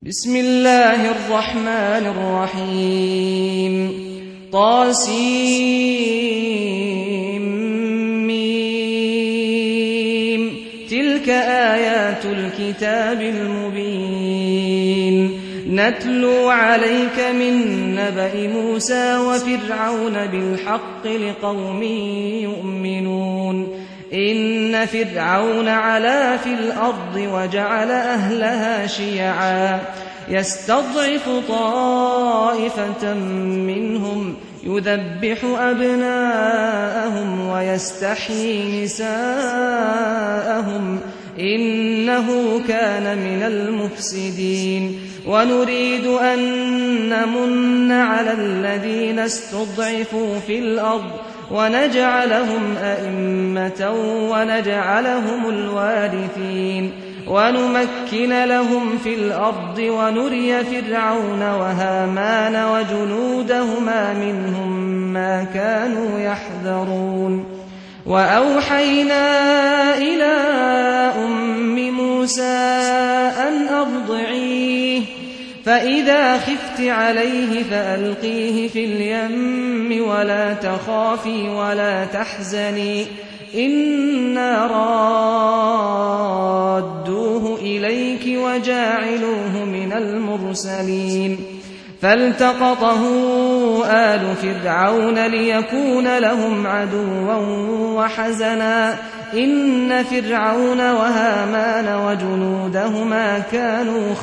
بسم الله الرحمن الرحيم طاسيم تلك آيات الكتاب المبين نتلو عليك من نبأ موسى وفرعون بالحق لقوم يؤمنون إن فرعون علا في الأرض وجعل أهلها شيعا يستضعف طائفة منهم يذبح أبناءهم ويستحيي نساءهم إنه كان من المفسدين ونريد أن نمن على الذين استضعفوا في الأرض ونجعلهم أئمة ونجعلهم الوارثين ونمكن لهم في الأرض ونري فرعون وهامان وجنودهما منهم ما كانوا يحذرون وأوحينا إلى أم موسى أن أرضعيه فإذا خفت عليه فألقيه في اليم ولا تخافي ولا تحزني إنا رادوه إليك وجاعلوه من المرسلين فالتقطه آل فرعون ليكون لهم عدوا وحزنا إن فرعون وهامان وجنودهما كانوا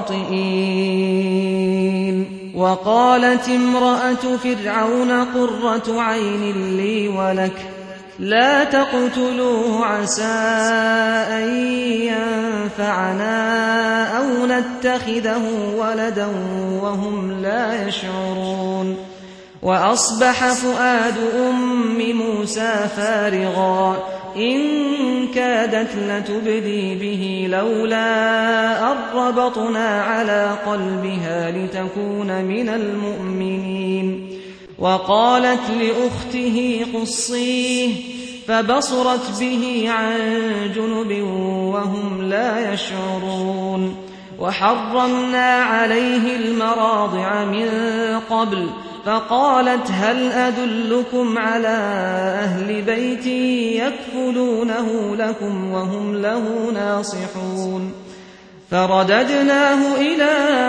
خاطئين وقالت امرأة فرعون قرة عين لي ولك لا تقتلوه عسى أن ينفعنا أو نتخذه ولدا وهم لا يشعرون وأصبح فؤاد أم موسى فارغا إن كادت لتبدي به لولا أن ربطنا على قلبها لتكون من المؤمنين وقالت لأخته قصيه فبصرت به عن جنب وهم لا يشعرون وحرمنا عليه المراضع من قبل فقالت هل أدلكم على أهل بيت يكفلونه لكم وهم له ناصحون فرددناه إلى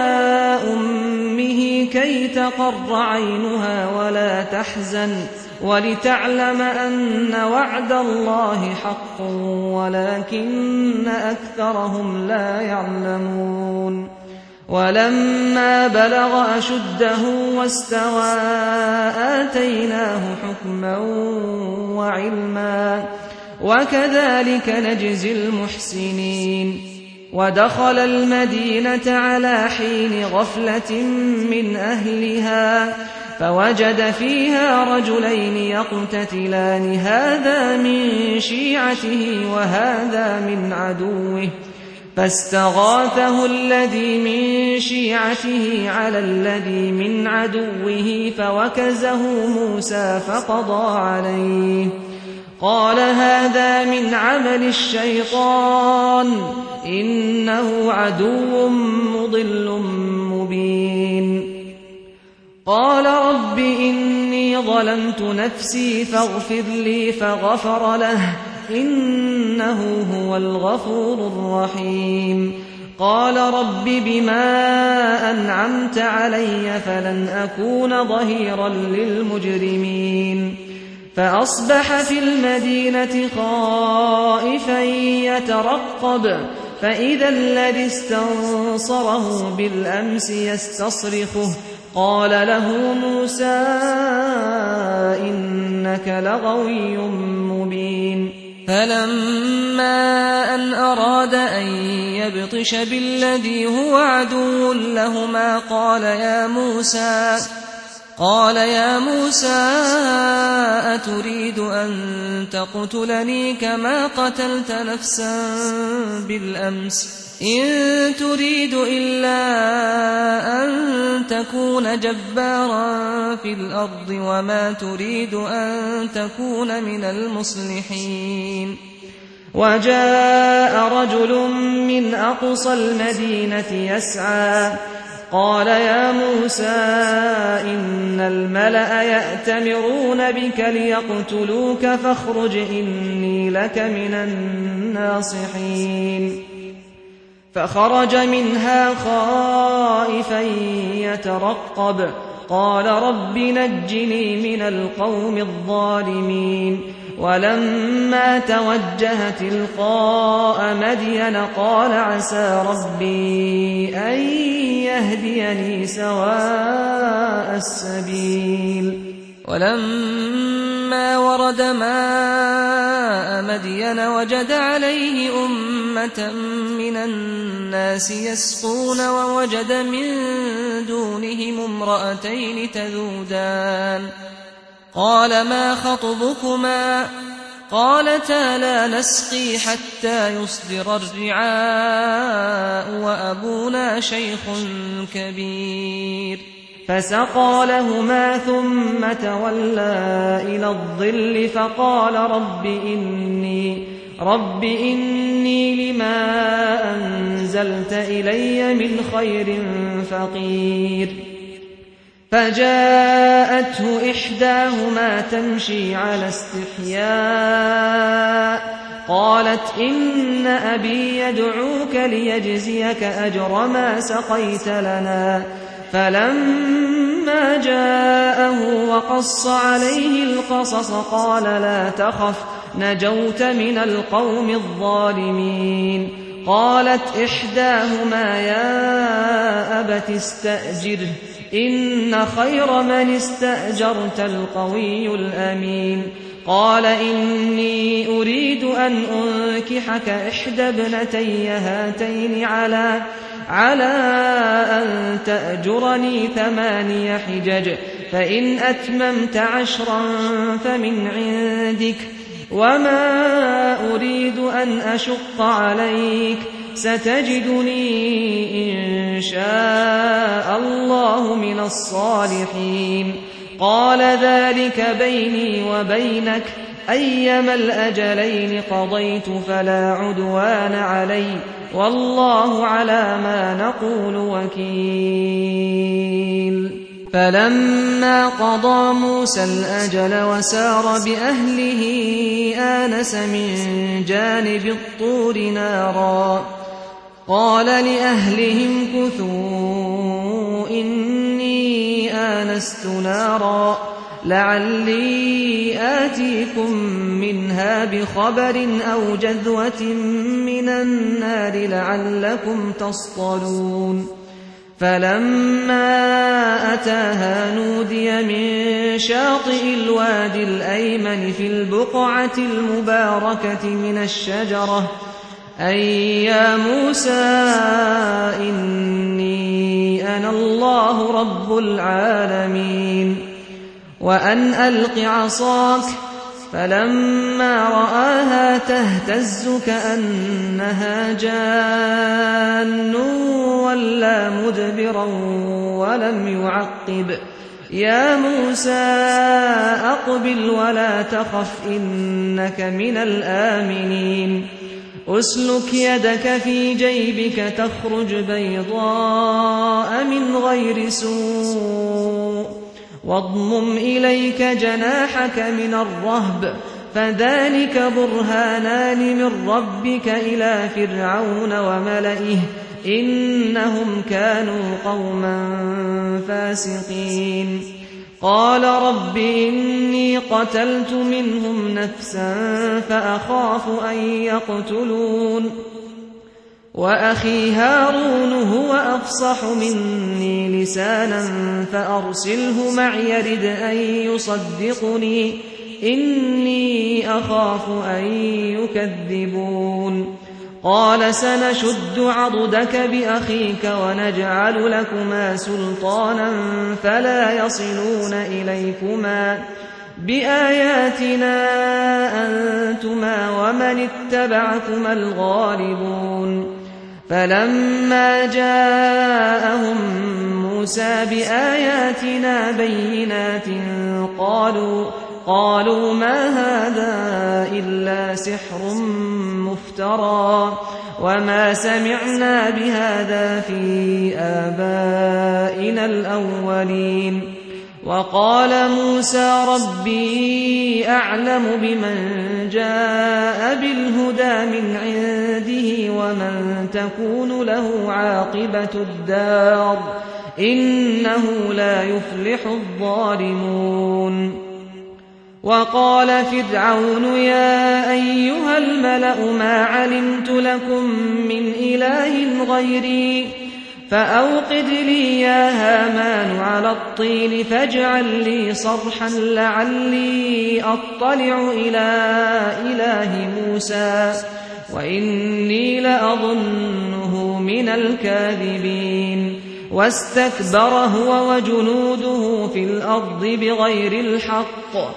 أمه كي تقر عينها ولا تحزن ولتعلم أن وعد الله حق ولكن أكثرهم لا يعلمون ولما بلغ أشده واستوى آتيناه حكما وعلما وكذلك نجزي المحسنين ودخل المدينة على حين غفلة من أهلها فوجد فيها رجلين يقتتلان هذا من شيعته وهذا من عدوه فاستغاثه الذي من شيعته على الذي من عدوه فوكزه موسى فقضى عليه قال هذا من عمل الشيطان إنه عدو مضل مبين قال رب إني ظلمت نفسي فاغفر لي فغفر له إنه هو الغفور الرحيم قال رب بما أنعمت علي فلن أكون ظهيرا للمجرمين فأصبح في المدينة خائفا يترقب فإذا الذي استنصره بالأمس يستصرخه قال له موسى إنك لغوي مبين فلما أن أراد أن يبطش بالذي هو عدو لهما قال يا موسى أتريد أن تقتلني كما قتلت نفسا بالأمس إن تريد إلا أن تكون جبارا في الأرض وما تريد أن تكون من المصلحين وجاء رجل من أقصى المدينة يسعى قال يا موسى إن الملأ يأتمرون بك ليقتلوك فاخرج إني لك من الناصحين فخرج منها خائفا يترقب قال رب نجني من القوم الظالمين ولما توجه تلقاء مدين قال عسى ربي أن يهديني سواء السبيل ولما ورد ماء مدين وجد عليه أمة من الناس يسقون ووجد من دونهم امرأتين تذودان قال ما خطبكما قالتا لا نسقي حتى يصدر الرعاء وأبونا شيخ كبير فسقى لهما ثم تولى إلى الظل فقال رب إني لما أنزلت إلي من خير فقير فجاءته إحداهما تمشي على استحياء قالت إن أبي يدعوك ليجزيك أجر ما سقيت لنا فلما جاءه وقص عليه القصص قال لا تخف نجوت من القوم الظالمين قالت إحداهما يا أبت استأجره إن خير من استأجرت القوي الأمين قال إني أريد أن أنكحك إحدى ابنتي هاتين على أن تأجرني 8 حجج فإن أتممت 10 فمن عندك وما أريد أن أشق عليك ستجدني إن شاء الله من الصالحين قال ذلك بيني وبينك أيما الأجلين قضيت فلا عدوان علي والله على ما نقول وكيل فلما قضى موسى الأجل وسار بأهله آنس من جانب الطور نارا قال لأهلهم كثوا إني آنست نارا لعلي آتيكم منها بخبر أو جذوة من النار لعلكم تصطلون فلما أتاها نودي من شاطئ الوادي الأيمن في البقعة المباركة من الشجرة أي يا موسى إني أنا الله رب العالمين وأن ألق عصاك فلما رآها تهتز كأنها جان ولا مدبرا ولم يعقب يا موسى أقبل ولا تخف إنك من الآمنين أسلك يدك في جيبك تخرج بيضاء من غير سوء واضمم إليك جناحك من الرهب فذلك برهانان من ربك إلى فرعون وملئه إنهم كانوا قوما فاسقين قال رب إني قتلت منهم نفسا فأخاف أن يقتلون وأخي هارون هو أفصح مني لسانا فأرسله معي يرد أن يصدقني إني أخاف أن يكذبون قال سنشد عضدك بأخيك ونجعل لكما سلطانا فلا يصلون إليكما بآياتنا أنتما ومن اتبعكما الغالبون فلما جاءهم موسى بآياتنا بينات قالوا ما هذا إلا سحر مفترى وما سمعنا بهذا في آبائنا الأولين. وقال موسى ربي أعلم بمن جاء بالهدى من عنده ومن تكون له عاقبة الدار إنه لا يفلح الظالمون. وقال فرعون يا أيها الملأ ما علمت لكم من إله غيري فأوقد لي يا هامان على الطين فاجعل لي صرحا لعلي أطلع إلى إله موسى وإني لأظنه من الكاذبين. واستكبر هو وجنوده في الأرض بغير الحق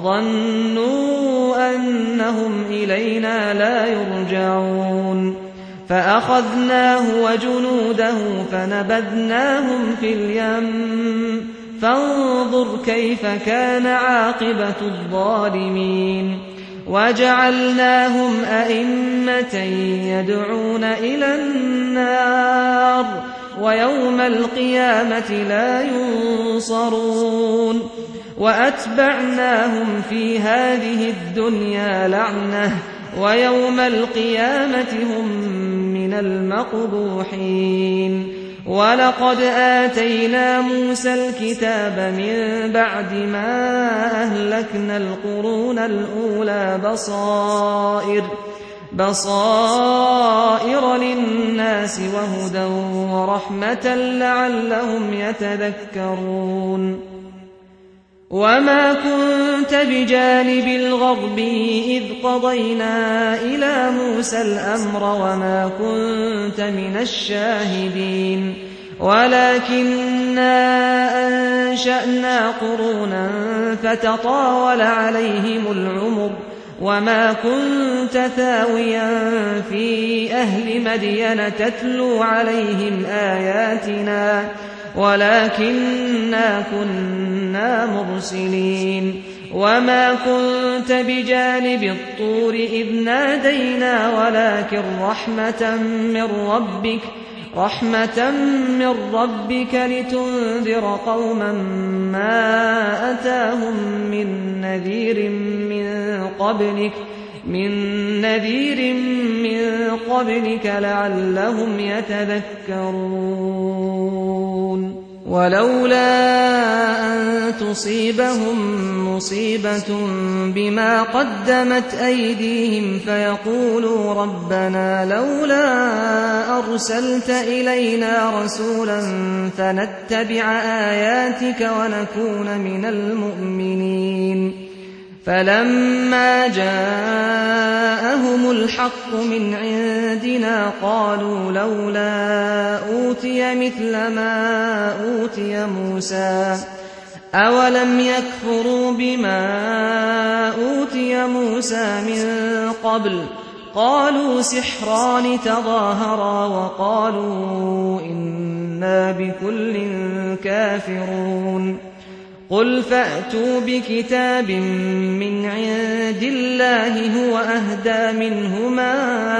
وظنوا أنهم إلينا لا يرجعون. فأخذناه وجنوده فنبذناهم في اليم فانظر كيف كان عاقبة الظالمين. وجعلناهم أئمة يدعون إلى النار ويوم القيامة لا ينصرون. وأتبعناهم في هذه الدنيا لعنة ويوم القيامة هم من المقبوحين. ولقد آتينا موسى الكتاب من بعد ما أهلكنا القرون الأولى بصائر للناس وهدى ورحمة لعلهم يتذكرون. وما كنت بجانب الغرب إذ قضينا إلى موسى الأمر وما كنت من الشاهدين ولكننا أنشأنا قرونا فتطاول عليهم العمر وما كنت ثاويا في أهل مدين تتلو عليهم آياتنا ولكننا كنا مرسلين. وما كنت بجانب الطور إذ نادينا ولكن رحمة من ربك لتنذر قوما ما أتاهم من نذير من قبلك لعلهم يتذكرون. ولولا أن تصيبهم مصيبة بما قدمت أيديهم فيقولوا ربنا لولا أرسلت إلينا رسولا فنتبع آياتك ونكون من المؤمنين. فلما جاءهم الحق من عندنا قالوا لولا أوتي مثل ما أوتي موسى أولم يكفروا بما أوتي موسى من قبل قالوا سحران تظاهرا وقالوا إنا بكل كافرون. قل فأتوا بكتاب من عند الله هو أهدى منهما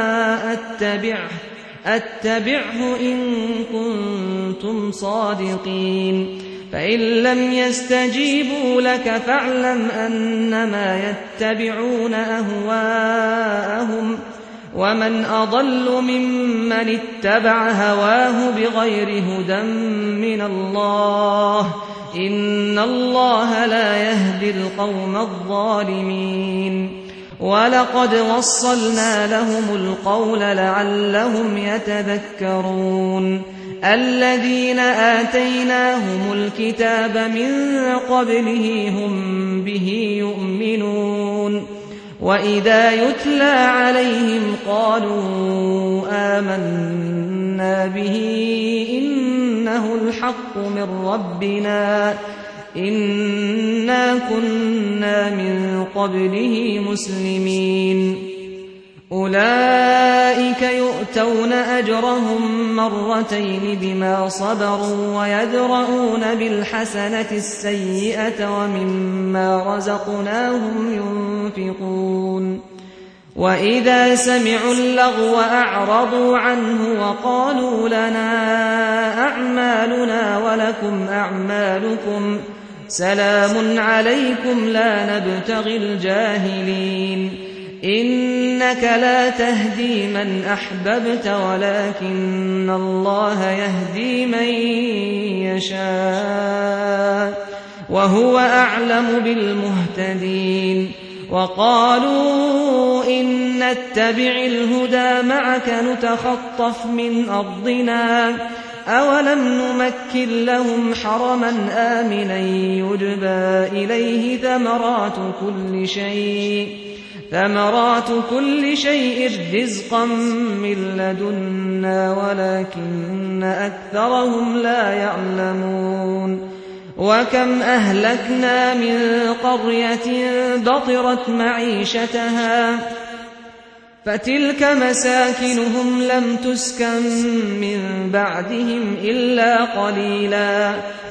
أتبعه إن كنتم صادقين. فإن لم يستجيبوا لك فاعلم أنما يتبعون أهواءهم ومن أضل ممن اتبع هواه بغير هدى من الله إن الله لا يهدي القوم الظالمين. ولقد وصلنا لهم القول لعلهم يتذكرون. الذين آتيناهم الكتاب من قبله هم به يؤمنون وإذا يتلى عليهم قالوا آمنا به إنه الحق من ربنا إنا كنا من قبله مسلمين. أولئك يؤتون أجرهم مرتين بما صبروا ويدرؤون بالحسنة السيئة ومما رزقناهم ينفقون وإذا سمعوا اللغو أعرضوا عنه وقالوا لنا أعمالنا ولكم أعمالكم سلام عليكم لا نبتغي الجاهلين إنك لا تهدي من أحببت ولكن الله يهدي من يشاء وهو أعلم بالمهتدين وقالوا إن نتبع الهدى معك نتخطف من أرضنا أولم نمكن لهم حرما آمنا يجبى إليه ثمرات كل شيء رزقا من لدنا ولكن أكثرهم لا يعلمون وكم أهلكنا من قرية بطرت معيشتها فتلك مساكنهم لم تسكن من بعدهم إلا قليلا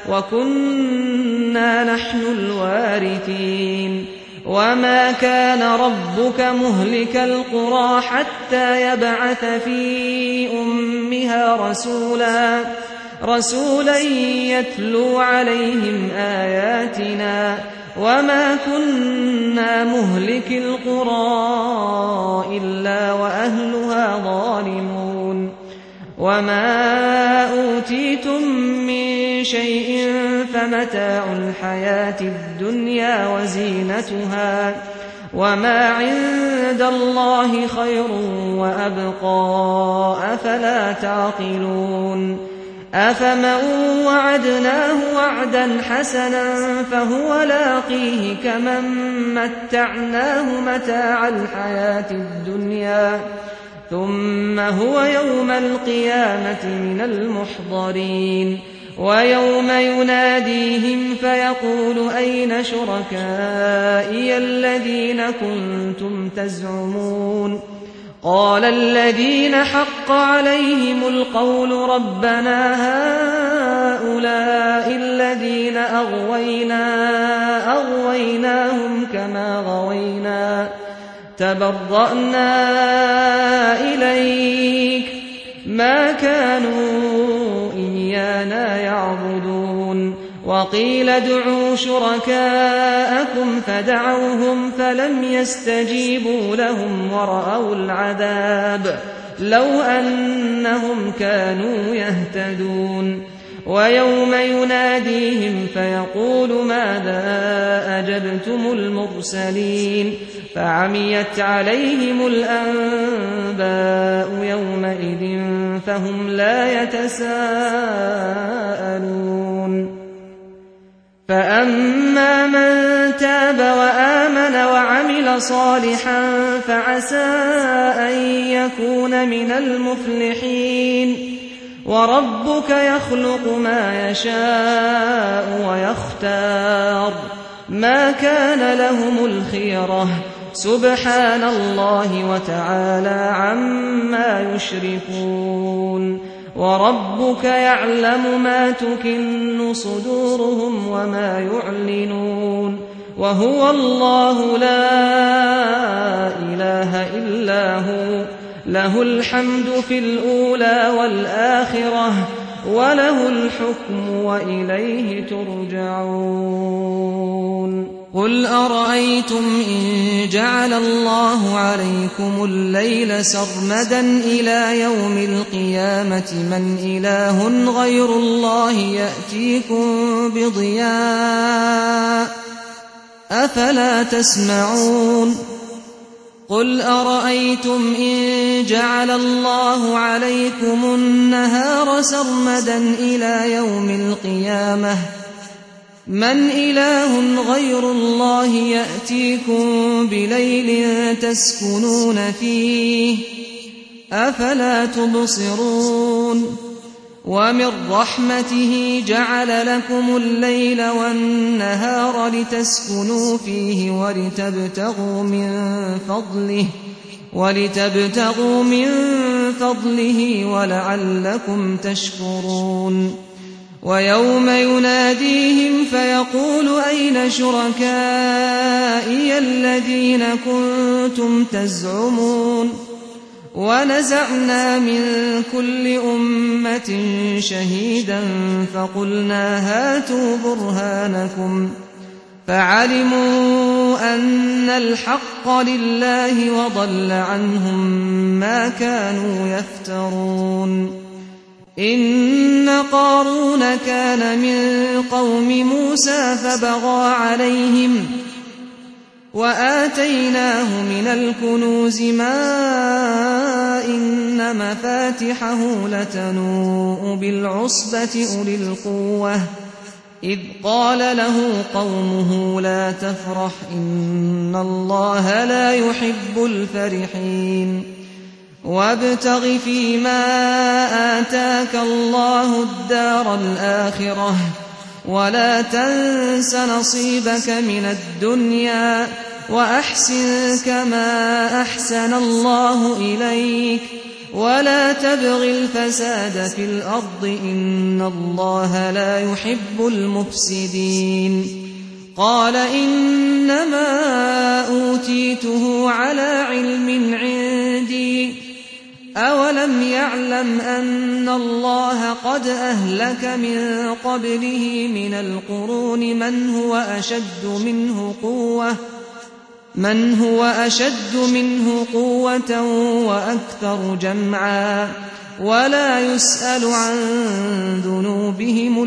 وكنا نحن الوارثين وما كان ربك مهلك القرى حتى يبعث في أمها رسولا يتلو عليهم آياتنا وما كنا مهلك القرى إلا وأهلها ظالمون وما أوتيتم من شيء فمتاع الحياة الدنيا وزينتها وما عند الله خير وأبقى أفلا تعقلون أفمن وعدناه وعدا حسنا فهو لاقيه كمن متعناه متاع الحياة الدنيا ثم هو يوم القيامة من المحضرين ويوم يناديهم فيقول أين شركائي الذين كنتم تزعمون قال الذين حق عليهم القول ربنا هؤلاء الذين أغويناهم كما غوينا تبرأنا إليك ما كانوا إيانا يعبدون وقيل ادعوا شركاءكم فدعوهم فلم يستجيبوا لهم ورأوا العذاب لو أنهم كانوا يهتدون ويوم يناديهم فيقول ماذا أجبتم المرسلين فعميت عليهم الأنباء يومئذ فهم لا يتساءلون فأما من تاب وآمن وعمل صالحا فعسى أن يكون من المفلحين وربك يخلق ما يشاء ويختار ما كان لهم الخيرة سبحان الله وتعالى عما يشركون وربك يعلم ما تكن صدورهم وما يعلنون وهو الله لا إله إلا هو له الحمد في الأولى والآخرة وله الحكم وإليه ترجعون قل أرأيتم إن جعل الله عليكم الليل سرمدا إلى يوم القيامة من إله غير الله يأتيكم بضياء أفلا تسمعون قل أرأيتم إن جعل الله عليكم النهار سرمدا إلى يوم القيامة من إله غير الله يأتيكم بليل تسكنون فيه أفلا تبصرون ومن رحمته جعل لكم الليل والنهار لتسكنوا فيه ولتبتغوا من فضله ولتبتغوا من فضله ولعلكم تشكرون ويوم يناديهم فيقول أين شركائي الذين كنتم تزعمون ونزعنا من كل أمة شهيدا فقلنا هاتوا برهانكم فعلموا أن الحق لله وضل عنهم ما كانوا يفترون إن قارون كان من قوم موسى فبغى عليهم وآتيناه من الكنوز ما إن مفاتحه لتنوء بالعصبة أولي القوة إذ قال له قومه لا تفرح إن الله لا يحب الفرحين وابتغ فيما آتاك الله الدار الآخرة ولا تنس نصيبك من الدنيا وأحسن كما أحسن الله إليك ولا تبغ الفساد في الأرض إن الله لا يحب المفسدين قال إنما أوتيته على علم عندي أولم يعلم أن الله قد أهلك من قبله من القرون من هو أشد منه قوة وأكثر جمعا ولا يسأل عن ذنوبهم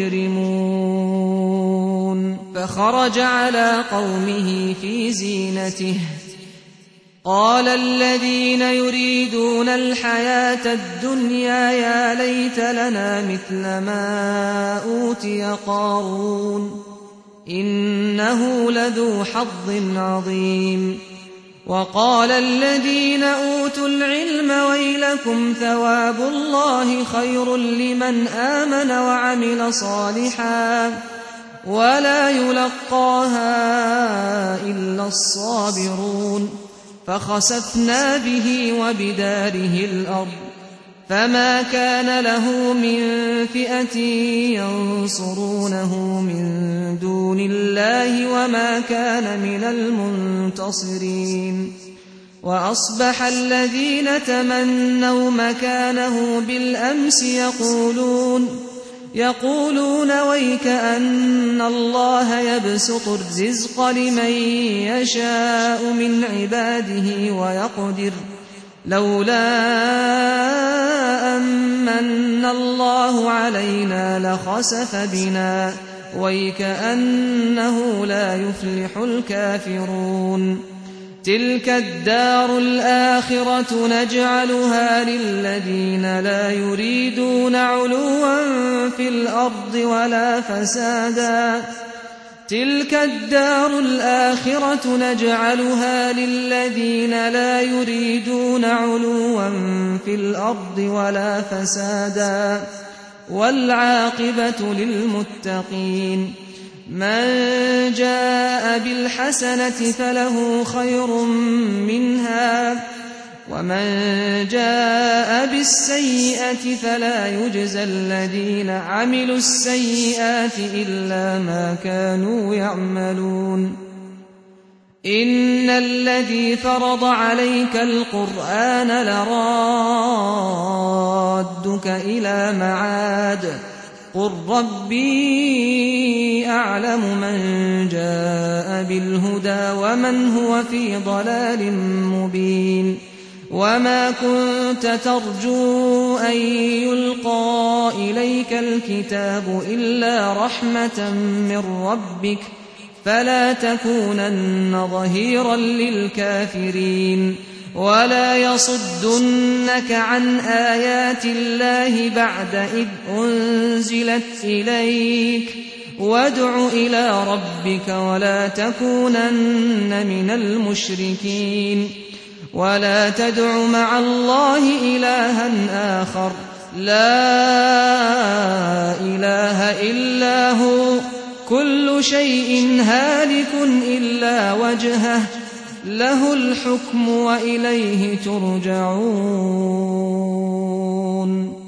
المجرمون فخرج على قومه في زينته قال الذين يريدون الحياة الدنيا يا ليت لنا مثل ما أوتي قارون إنه لذو حظ عظيم وقال الذين أوتوا العلم ويلكم ثواب الله خير لمن آمن وعمل صالحا ولا يلقاها إلا الصابرون فخسفنا به وبداره الأرض فما كان له من فئة ينصرونه من دون الله وما كان من المنتصرين وأصبح الذين تمنوا مكانه بالأمس يقولون ويك أن الله يبسط الرزق لمن يشاء من عباده ويقدر لولا أمن الله علينا لخسف بنا ويك أنه لا يفلح الكافرون تلك الدار الآخرة نجعلها للذين لا يريدون علوا في الأرض ولا فسادا تلك الدار الآخرة نجعلها للذين لا يريدون علوا في الأرض ولا فسادا والعاقبة للمتقين من جاء بالحسنة فله خير منها ومن جاء بالسيئة فلا يجزى الذين عملوا السيئات إلا ما كانوا يعملون إن الذي فرض عليك القرآن لرادك إلى معاد قل ربي أعلم من جاء بالهدى ومن هو في ضلال مبين وما كنت ترجو أن يلقى إليك الكتاب إلا رحمة من ربك فلا تكونن ظهيرا للكافرين ولا يصدنك عن آيات الله بعد إذ أنزلت إليك وادع إلى ربك ولا تكونن من المشركين ولا تدع مع الله إلها آخر لا إله إلا هو كل شيء هالك إلا وجهه له الحكم وإليه ترجعون